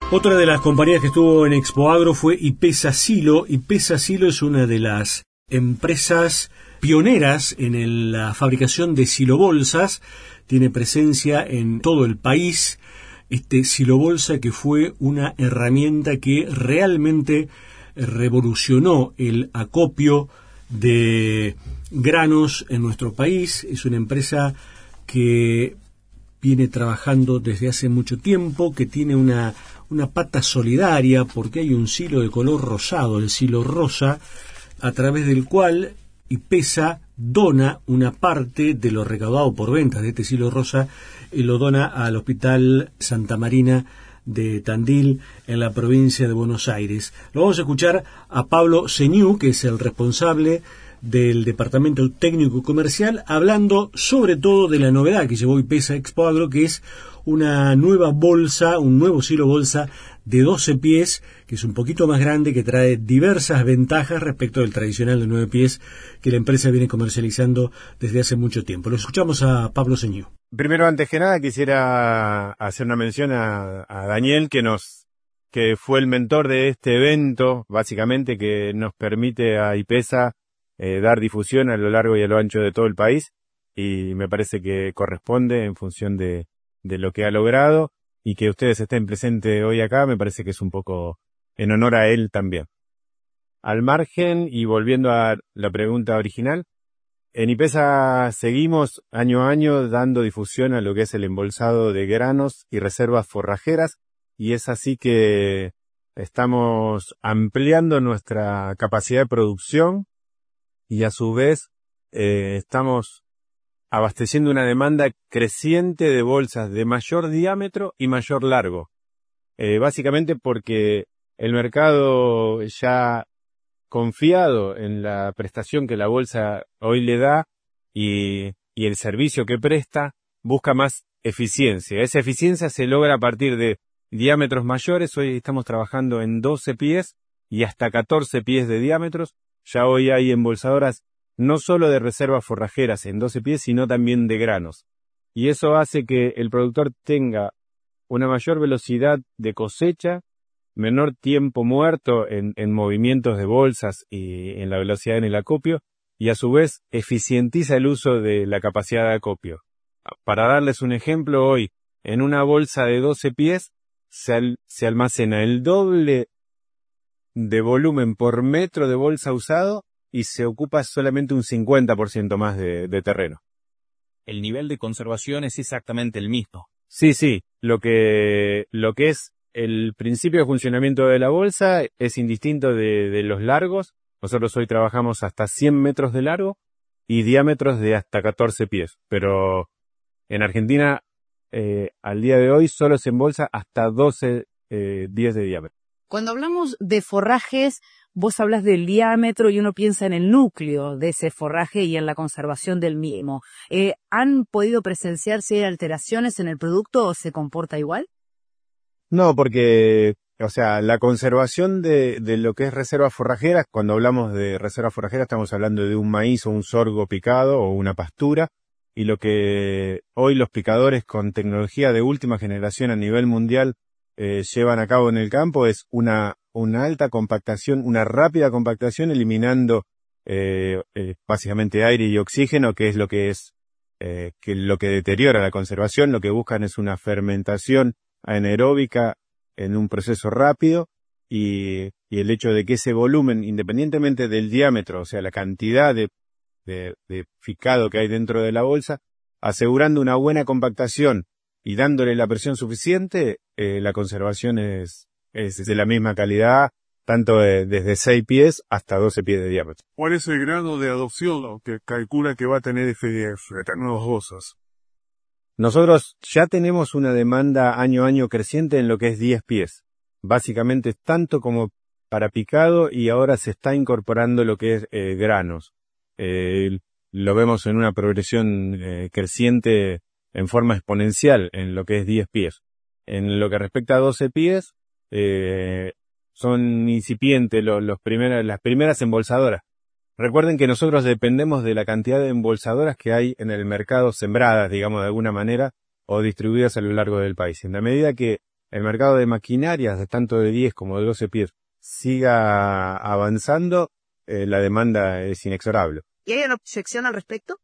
Otra de las compañías que estuvo en Expoagro fue Ipesa Silo. Ipesa Silo es una de las empresas pioneras en la fabricación de silobolsas. Tiene presencia en todo el país. Silobolsa que fue una herramienta que realmente revolucionó el acopio de granos en nuestro país. Es una empresa que viene trabajando desde hace mucho tiempo, que tiene una pata solidaria, porque hay un silo de color rosado, el silo rosa, a través del cual Ipesa dona una parte de lo recaudado por ventas de este silo rosa y lo dona al Hospital Santa Marina de Tandil, en la provincia de Buenos Aires. Lo vamos a escuchar a Pablo Señú, que es el responsable del Departamento Técnico y Comercial, hablando sobre todo de la novedad que llevó Ipesa Expoagro, que es una nueva bolsa, un nuevo silo bolsa de 12 pies, que es un poquito más grande, que trae diversas ventajas respecto del tradicional de 9 pies que la empresa viene comercializando desde hace mucho tiempo. Lo escuchamos a Pablo Señú. Primero, antes que nada, quisiera hacer una mención a Daniel, que fue el mentor de este evento, básicamente, que nos permite a Ipesa dar difusión a lo largo y a lo ancho de todo el país, y me parece que corresponde en función de lo que ha logrado, y que ustedes estén presentes hoy acá, me parece que es un poco en honor a él también. Al margen, y volviendo a la pregunta original, en Ipesa seguimos año a año dando difusión a lo que es el embolsado de granos y reservas forrajeras, y es así que estamos ampliando nuestra capacidad de producción, y a su vez estamos abasteciendo una demanda creciente de bolsas de mayor diámetro y mayor largo. Básicamente porque el mercado, ya confiado en la prestación que la bolsa hoy le da y el servicio que presta, busca más eficiencia. Esa eficiencia se logra a partir de diámetros mayores. Hoy estamos trabajando en 12 pies y hasta 14 pies de diámetros. Ya hoy hay embolsadoras no solo de reservas forrajeras en 12 pies, sino también de granos. Y eso hace que el productor tenga una mayor velocidad de cosecha, menor tiempo muerto en movimientos de bolsas y en la velocidad en el acopio, y a su vez eficientiza el uso de la capacidad de acopio. Para darles un ejemplo, hoy en una bolsa de 12 pies se almacena el doble de volumen por metro de bolsa usado y se ocupa solamente un 50% más de terreno. El nivel de conservación es exactamente el mismo. Sí, lo que es el principio de funcionamiento de la bolsa es indistinto de los largos. Nosotros hoy trabajamos hasta 100 metros de largo y diámetros de hasta 14 pies, pero en Argentina al día de hoy solo se embolsa hasta 12 pies de diámetro. Cuando hablamos de forrajes, vos hablas del diámetro y uno piensa en el núcleo de ese forraje y en la conservación del mismo. ¿Han podido presenciar si hay alteraciones en el producto o se comporta igual? No, porque, la conservación de lo que es reservas forrajeras, cuando hablamos de reservas forrajeras estamos hablando de un maíz o un sorgo picado o una pastura, y lo que hoy los picadores con tecnología de última generación a nivel mundial llevan a cabo en el campo es una alta compactación, una rápida compactación, eliminando básicamente aire y oxígeno, que es lo que deteriora la conservación. Lo que buscan es una fermentación anaeróbica en un proceso rápido, y el hecho de que ese volumen, independientemente del diámetro, o sea, la cantidad de picado que hay dentro de la bolsa, asegurando una buena compactación y dándole la presión suficiente, la conservación es de la misma calidad, tanto desde 6 pies hasta 12 pies de diámetro. ¿Cuál es el grado de adopción que calcula que va a tener FDF, estas nuevas bolsas? Nosotros ya tenemos una demanda año a año creciente en lo que es 10 pies. Básicamente tanto como para picado, y ahora se está incorporando lo que es granos. Lo vemos en una progresión creciente en forma exponencial en lo que es 10 pies. En lo que respecta a 12 pies, son incipientes las primeras embolsadoras. Recuerden que nosotros dependemos de la cantidad de embolsadoras que hay en el mercado sembradas, digamos de alguna manera, o distribuidas a lo largo del país. En la medida que el mercado de maquinarias, tanto de 10 como de 12 pies, siga avanzando, la demanda es inexorable. ¿Y hay una proyección al respecto?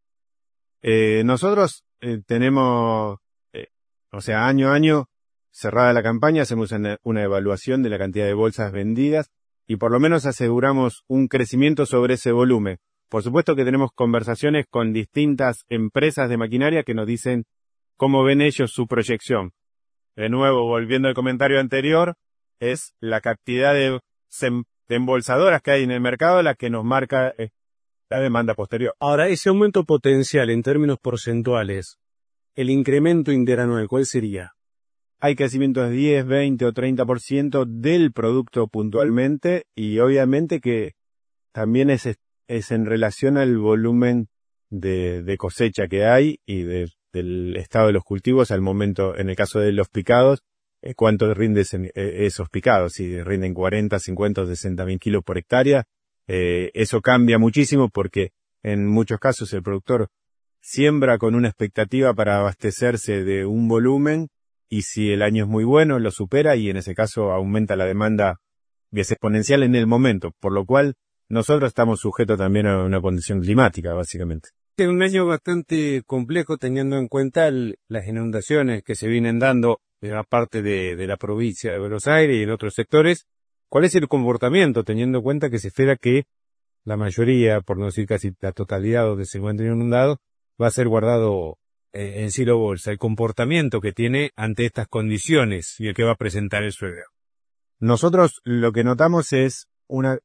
Nosotros tenemos, o sea, año a año, cerrada la campaña, hacemos una evaluación de la cantidad de bolsas vendidas y por lo menos aseguramos un crecimiento sobre ese volumen. Por supuesto que tenemos conversaciones con distintas empresas de maquinaria que nos dicen cómo ven ellos su proyección. De nuevo, volviendo al comentario anterior, es la cantidad de embolsadoras que hay en el mercado la que nos marca la demanda posterior. Ahora, ese aumento potencial en términos porcentuales, el incremento interanual, ¿cuál sería? Hay crecimientos de 10, 20 o 30% del producto puntualmente y obviamente que también es en relación al volumen de cosecha que hay y del estado de los cultivos al momento, en el caso de los picados, cuánto rinden esos picados, si rinden 40, 50 o 60 mil kilos por hectárea. Eso cambia muchísimo porque en muchos casos el productor siembra con una expectativa para abastecerse de un volumen y si el año es muy bueno lo supera y en ese caso aumenta la demanda y es exponencial en el momento, por lo cual nosotros estamos sujetos también a una condición climática básicamente. Es un año bastante complejo teniendo en cuenta las inundaciones que se vienen dando en la parte de la provincia de Buenos Aires y en otros sectores. ¿Cuál es el comportamiento teniendo en cuenta que se espera que la mayoría, por no decir casi la totalidad donde se encuentre inundado, va a ser guardado en silo bolsa? El comportamiento que tiene ante estas condiciones y el que va a presentar el suelo. Nosotros lo que notamos es una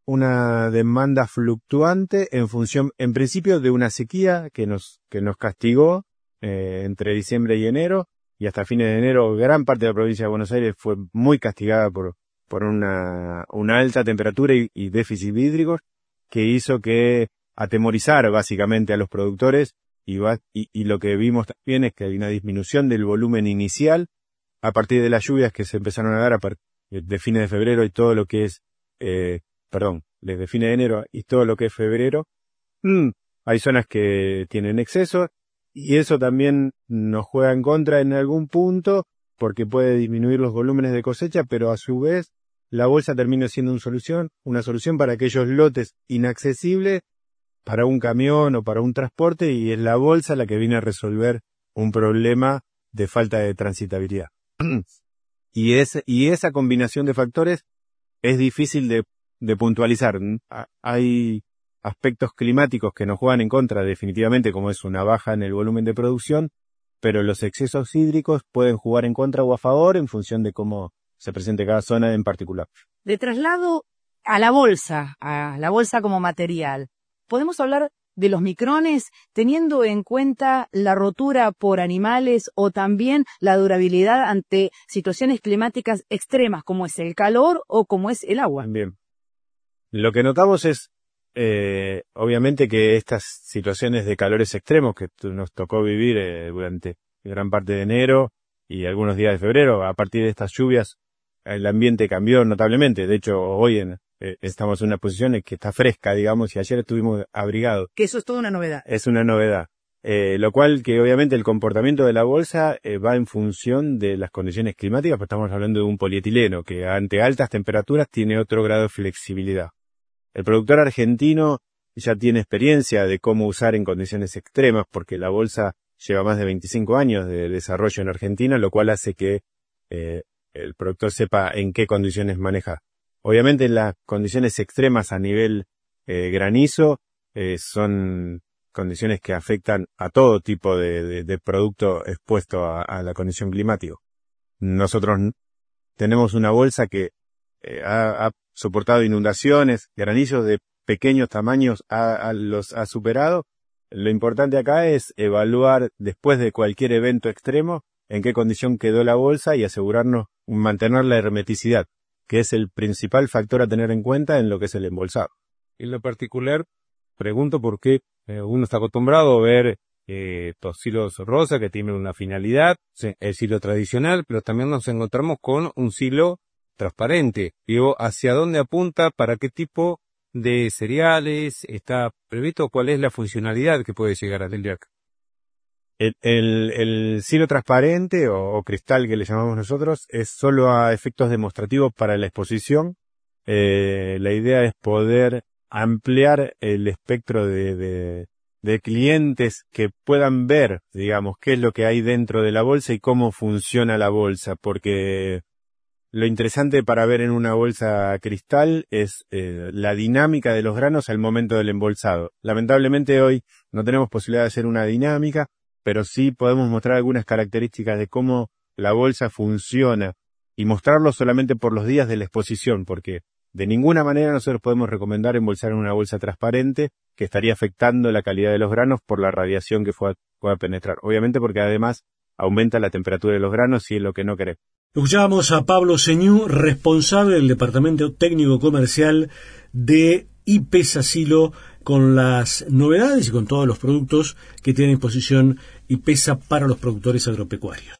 demanda fluctuante en función, en principio, de una sequía que nos castigó entre diciembre y enero, y hasta fines de enero gran parte de la provincia de Buenos Aires fue muy castigada por una alta temperatura y déficit hídricos que hizo que atemorizar básicamente a los productores y lo que vimos también es que hay una disminución del volumen inicial a partir de las lluvias que se empezaron a dar de fines de febrero y todo lo que es desde fines de enero y todo lo que es febrero, hay zonas que tienen exceso y eso también nos juega en contra en algún punto porque puede disminuir los volúmenes de cosecha, pero a su vez la bolsa termina siendo una solución para aquellos lotes inaccesibles para un camión o para un transporte y es la bolsa la que viene a resolver un problema de falta de transitabilidad. Y esa combinación de factores es difícil de puntualizar. Hay aspectos climáticos que nos juegan en contra definitivamente, como es una baja en el volumen de producción, pero los excesos hídricos pueden jugar en contra o a favor en función de cómo se presente cada zona en particular. De traslado a la bolsa como material, ¿podemos hablar de los micrones teniendo en cuenta la rotura por animales o también la durabilidad ante situaciones climáticas extremas como es el calor o como es el agua? Bien. Lo que notamos es, obviamente que estas situaciones de calores extremos que nos tocó vivir durante gran parte de enero y algunos días de febrero, a partir de estas lluvias, el ambiente cambió notablemente. De hecho, hoy estamos en una posición en que está fresca, digamos, y ayer estuvimos abrigados. Que eso es toda una novedad. Es una novedad. Lo cual que obviamente el comportamiento de la bolsa va en función de las condiciones climáticas, pues estamos hablando de un polietileno que ante altas temperaturas tiene otro grado de flexibilidad. El productor argentino ya tiene experiencia de cómo usar en condiciones extremas, porque la bolsa lleva más de 25 años de desarrollo en Argentina, lo cual hace que el productor sepa en qué condiciones manejar. Obviamente las condiciones extremas a nivel granizo son condiciones que afectan a todo tipo de producto expuesto a la condición climática. Nosotros tenemos una bolsa que ha soportado inundaciones, granizos de pequeños tamaños los ha superado. Lo importante acá es evaluar después de cualquier evento extremo en qué condición quedó la bolsa y asegurarnos mantener la hermeticidad, que es el principal factor a tener en cuenta en lo que es el embolsado. En lo particular, pregunto por qué uno está acostumbrado a ver estos silos rosa que tienen una finalidad, el silo tradicional, pero también nos encontramos con un silo transparente. Digo, ¿hacia dónde apunta? ¿Para qué tipo de cereales está previsto? ¿Cuál es la funcionalidad que puede llegar a tener? El silo transparente o cristal que le llamamos nosotros es solo a efectos demostrativos para la exposición. La idea es poder ampliar el espectro de clientes que puedan ver, digamos, qué es lo que hay dentro de la bolsa y cómo funciona la bolsa, porque lo interesante para ver en una bolsa cristal es la dinámica de los granos al momento del embolsado. Lamentablemente hoy no tenemos posibilidad de hacer una dinámica, pero sí podemos mostrar algunas características de cómo la bolsa funciona y mostrarlo solamente por los días de la exposición, porque de ninguna manera nosotros podemos recomendar embolsar en una bolsa transparente que estaría afectando la calidad de los granos por la radiación que pueda penetrar. Obviamente porque además aumenta la temperatura de los granos y es lo que no queremos. Escuchábamos a Pablo Señú, responsable del Departamento Técnico Comercial de IPESA Silo, con las novedades y con todos los productos que tiene a disposición IPESA para los productores agropecuarios.